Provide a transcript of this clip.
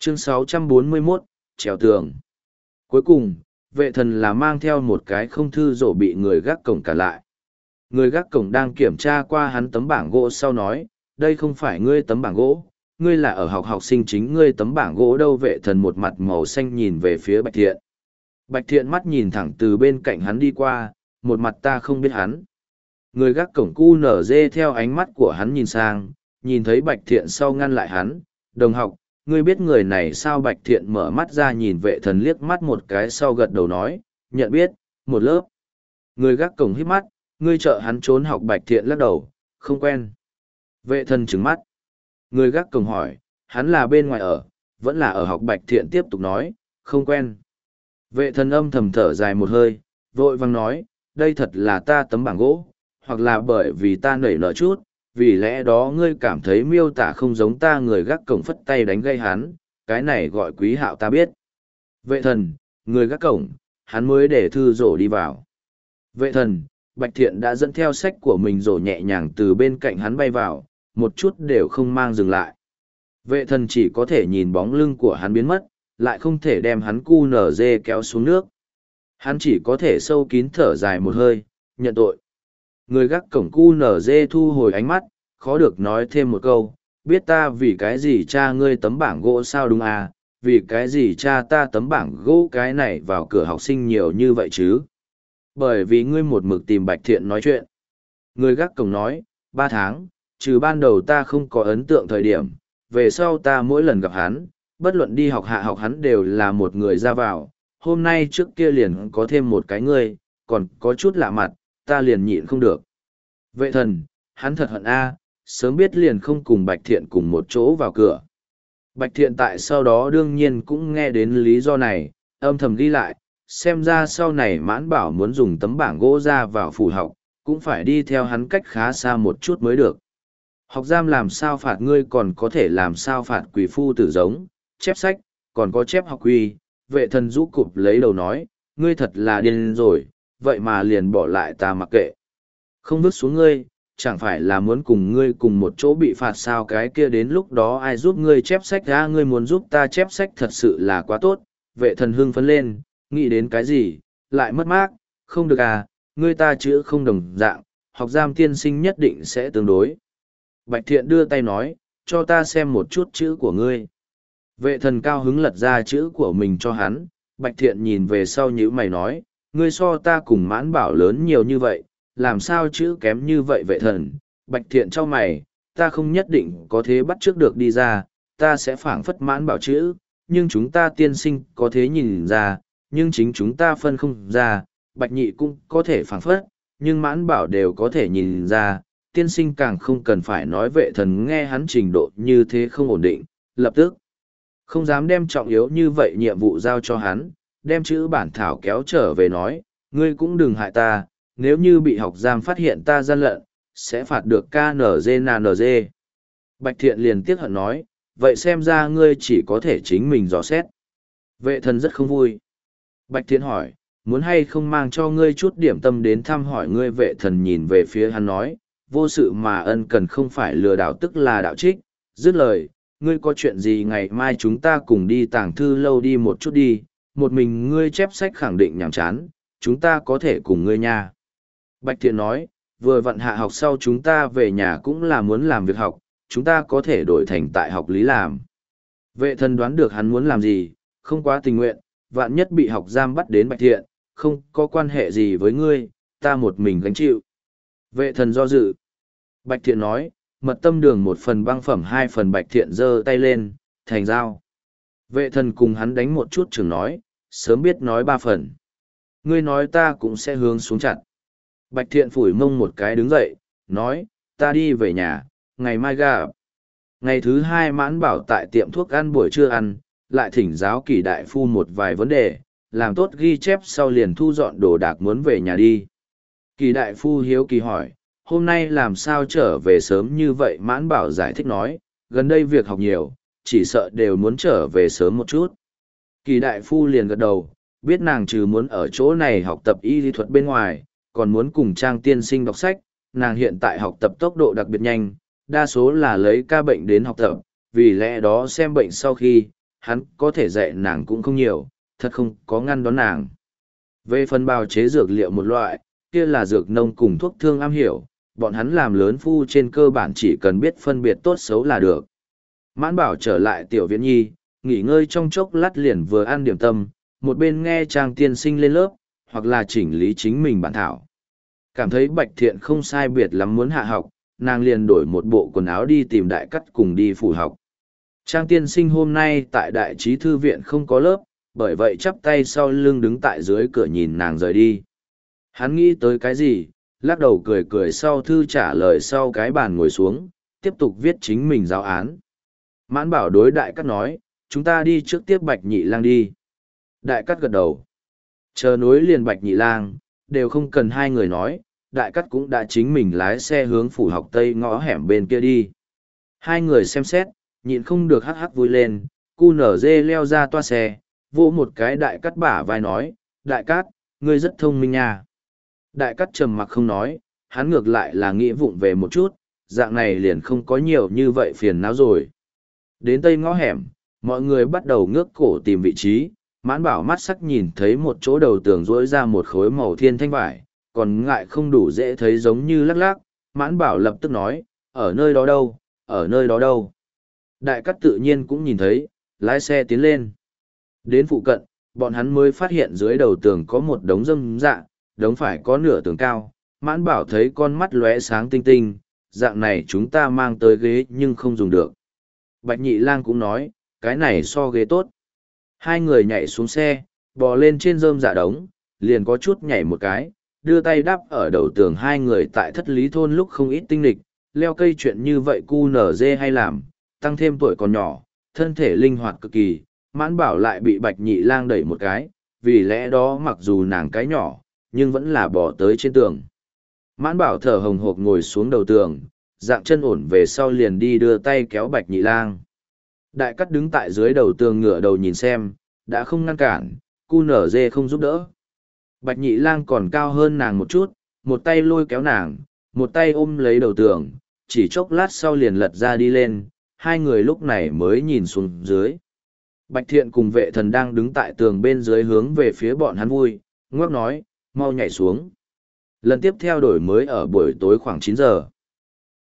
Chương 641, trèo tường. Cuối cùng, vệ thần là mang theo một cái không thư rổ bị người gác cổng cả lại. Người gác cổng đang kiểm tra qua hắn tấm bảng gỗ sau nói, đây không phải ngươi tấm bảng gỗ, ngươi là ở học sinh chính ngươi tấm bảng gỗ đâu. Vệ thần một mặt màu xanh nhìn về phía Bạch Thiện. Bạch Thiện mắt nhìn thẳng từ bên cạnh hắn đi qua, một mặt ta không biết hắn. Người gác cổng QNZ theo ánh mắt của hắn nhìn sang, nhìn thấy Bạch Thiện sau ngăn lại hắn, đồng học, ngươi biết người này sao? Bạch Thiện mở mắt ra nhìn vệ thần liếc mắt một cái sau gật đầu nói, nhận biết, một lớp. Người gác cổng hít mắt, ngươi trợ hắn trốn học. Bạch Thiện lắc đầu, không quen. Vệ thần trừng mắt. Người gác cổng hỏi, hắn là bên ngoài ở, vẫn là ở học? Bạch Thiện tiếp tục nói, không quen. Vệ thần âm thầm thở dài một hơi, vội vàng nói, đây thật là ta tấm bảng gỗ, hoặc là bởi vì ta nảy nở chút, vì lẽ đó ngươi cảm thấy miêu tả không giống ta. Người gác cổng phất tay đánh gây hắn, cái này gọi Quý Hạo ta biết. Vệ thần, người gác cổng, hắn mới để thư rổ đi vào. Vệ thần, Bạch Thiện đã dẫn theo sách của mình rổ nhẹ nhàng từ bên cạnh hắn bay vào, một chút đều không mang dừng lại. Vệ thần chỉ có thể nhìn bóng lưng của hắn biến mất, lại không thể đem hắn QNZ kéo xuống nước. Hắn chỉ có thể sâu kín thở dài một hơi, nhận tội. Người gác cổng QNZ thu hồi ánh mắt, khó được nói thêm một câu, biết ta vì cái gì cha ngươi tấm bảng gỗ sao đúng à, vì cái gì cha ta tấm bảng gỗ cái này vào cửa học sinh nhiều như vậy chứ? Bởi vì ngươi một mực tìm Bạch Thiện nói chuyện. Người gác cổng nói, 3 tháng, trừ ban đầu ta không có ấn tượng thời điểm, về sau ta mỗi lần gặp hắn, bất luận đi học hạ học hắn đều là một người ra vào, hôm nay trước kia liền có thêm một cái ngươi, còn có chút lạ mặt, ta liền nhịn không được. Vệ thần, hắn thật hận a, sớm biết liền không cùng Bạch Thiện cùng một chỗ vào cửa. Bạch Thiện tại sau đó đương nhiên cũng nghe đến lý do này, âm thầm ghi lại, xem ra sau này Mãn Bảo muốn dùng tấm bảng gỗ ra vào phủ học, cũng phải đi theo hắn cách khá xa một chút mới được. Học giam làm sao phạt ngươi còn có thể làm sao phạt quỷ phu tử giống, chép sách, còn có chép học quy. Vệ thần rũ cụp lấy đầu nói, ngươi thật là điên rồi, vậy mà liền bỏ lại ta mặc kệ. Không vứt xuống ngươi, chẳng phải là muốn cùng ngươi cùng một chỗ bị phạt sao? Cái kia đến lúc đó ai giúp ngươi chép sách ra? Ngươi muốn giúp ta chép sách thật sự là quá tốt. Vệ thần hưng phấn lên, nghĩ đến cái gì, lại mất mát, không được à, ngươi ta chữ không đồng dạng, học giam tiên sinh nhất định sẽ tương đối. Bạch Thiện đưa tay nói, cho ta xem một chút chữ của ngươi. Vệ thần cao hứng lật ra chữ của mình cho hắn, Bạch Thiện nhìn về sau nhữ mày nói, ngươi so ta cùng Mãn Bảo lớn nhiều như vậy, làm sao chữ kém như vậy? Vệ thần, Bạch Thiện trao mày, ta không nhất định có thế bắt trước được đi ra, ta sẽ phảng phất Mãn Bảo chữ, nhưng chúng ta tiên sinh có thế nhìn ra, nhưng chính chúng ta phân không ra, Bạch Nhị cũng có thể phảng phất, nhưng Mãn Bảo đều có thể nhìn ra, tiên sinh càng không cần phải nói. Vệ thần nghe hắn trình độ như thế không ổn định, lập tức không dám đem trọng yếu như vậy nhiệm vụ giao cho hắn, đem chữ bản thảo kéo trở về nói, ngươi cũng đừng hại ta, nếu như bị học giam phát hiện ta gian lận, sẽ phạt được KNG. Bạch Thiện liền tiếc hận nói, vậy xem ra ngươi chỉ có thể chính mình dò xét. Vệ thần rất không vui. Bạch Thiện hỏi, muốn hay không mang cho ngươi chút điểm tâm đến thăm hỏi ngươi? Vệ thần nhìn về phía hắn nói, vô sự mà ân cần không phải lừa đảo tức là đạo trích. Dứt lời, ngươi có chuyện gì ngày mai chúng ta cùng đi tàng thư lâu đi một chút đi, một mình ngươi chép sách khẳng định nhàm chán, chúng ta có thể cùng ngươi nha. Bạch Thiện nói, vừa vặn hạ học sau chúng ta về nhà cũng là muốn làm việc học, chúng ta có thể đổi thành tại học lý làm. Vệ thần đoán được hắn muốn làm gì, không quá tình nguyện, vạn nhất bị học giam bắt đến Bạch Thiện, không có quan hệ gì với ngươi, ta một mình gánh chịu. Vệ thần do dự. Bạch Thiện nói, mật tâm đường 1 phần, băng phẩm 2 phần. Bạch Thiện giơ tay lên, thành giao. Vệ thần cùng hắn đánh một chút chừng nói, sớm biết nói 3 phần. Ngươi nói ta cũng sẽ hướng xuống chặt. Bạch Thiện phủi mông một cái đứng dậy, nói, ta đi về nhà, ngày mai gặp. Ngày thứ 2 Mãn Bảo tại tiệm thuốc ăn buổi trưa ăn, lại thỉnh giáo Kỳ đại phu một vài vấn đề, làm tốt ghi chép sau liền thu dọn đồ đạc muốn về nhà đi. Kỳ đại phu hiếu kỳ hỏi, hôm nay làm sao trở về sớm như vậy? Mãn Bảo giải thích nói, gần đây việc học nhiều, chỉ sợ đều muốn trở về sớm một chút. Kỳ đại phu liền gật đầu, biết nàng trừ muốn ở chỗ này học tập y lý thuật bên ngoài, còn muốn cùng Trang tiên sinh đọc sách, nàng hiện tại học tập tốc độ đặc biệt nhanh, đa số là lấy ca bệnh đến học tập, vì lẽ đó xem bệnh sau khi, hắn có thể dạy nàng cũng không nhiều, thật không có ngăn đón nàng. Về phần bào chế dược liệu một loại, kia là dược nông cùng thuốc thương am hiểu, bọn hắn làm lớn phu trên cơ bản chỉ cần biết phân biệt tốt xấu là được. Mãn Bảo trở lại tiểu viện nhi, nghỉ ngơi trong chốc lát liền vừa ăn điểm tâm, một bên nghe Trang tiên sinh lên lớp, hoặc là chỉnh lý chính mình bản thảo. Cảm thấy Bạch Thiện không sai biệt lắm muốn hạ học, nàng liền đổi một bộ quần áo đi tìm Đại Cắt cùng đi phủ học. Trang tiên sinh hôm nay tại Đại Trí Thư Viện không có lớp, bởi vậy chắp tay sau lưng đứng tại dưới cửa nhìn nàng rời đi. Hắn nghĩ tới cái gì, lắc đầu cười cười sau thư trả lời sau cái bàn ngồi xuống, tiếp tục viết chính mình giáo án. Mãn Bảo đối Đại Cắt nói, chúng ta đi trước tiếp Bạch Nhị Lang đi. Đại Cắt gật đầu. Chờ nối liền Bạch Nhị Lang, đều không cần hai người nói, Đại Cắt cũng đã chính mình lái xe hướng phủ học tây ngõ hẻm bên kia đi. Hai người xem xét, nhịn không được hắc hắc vui lên, cu nở dê leo ra toa xe, vỗ một cái Đại Cắt bả vai nói, Đại Cắt, ngươi rất thông minh nha. Đại Cắt trầm mặc không nói, hắn ngược lại là nghĩ vụng về một chút, dạng này liền không có nhiều như vậy phiền não rồi. Đến tây ngõ hẻm, mọi người bắt đầu ngước cổ tìm vị trí, Mãn Bảo mắt sắc nhìn thấy một chỗ đầu tường rỗi ra một khối màu thiên thanh vải, còn ngại không đủ dễ thấy giống như lắc lắc, Mãn Bảo lập tức nói, ở nơi đó đâu, ở nơi đó đâu. Đại Cắt tự nhiên cũng nhìn thấy, lái xe tiến lên. Đến phụ cận, bọn hắn mới phát hiện dưới đầu tường có một đống rơm dạ, đống phải có nửa tường cao. Mãn Bảo thấy con mắt lóe sáng tinh tinh, dạng này chúng ta mang tới ghế nhưng không dùng được. Bạch Nhị Lang cũng nói, cái này so ghế tốt. Hai người nhảy xuống xe, bò lên trên rơm dạ đống, liền có chút nhảy một cái, đưa tay đắp ở đầu tường. Hai người tại Thất Lý thôn lúc không ít tinh lịch, leo cây chuyện như vậy cu nở dê hay làm, tăng thêm tuổi còn nhỏ, thân thể linh hoạt cực kỳ. Mãn Bảo lại bị Bạch Nhị Lang đẩy một cái, vì lẽ đó mặc dù nàng cái nhỏ, nhưng vẫn là bò tới trên tường. Mãn Bảo thở hồng hộc ngồi xuống đầu tường, dạng chân ổn về sau liền đi đưa tay kéo Bạch Nhị Lang. Đại Cắt đứng tại dưới đầu tường ngửa đầu nhìn xem, đã không ngăn cản, cu nở dê không giúp đỡ. Bạch Nhị Lang còn cao hơn nàng một chút, một tay lôi kéo nàng, một tay ôm lấy đầu tường, chỉ chốc lát sau liền lật ra đi lên, hai người lúc này mới nhìn xuống dưới. Bạch Thiện cùng Vệ Thần đang đứng tại tường bên dưới hướng về phía bọn hắn vui, ngoắc nói, mau nhảy xuống. Lần tiếp theo đổi mới ở buổi tối khoảng 9 giờ.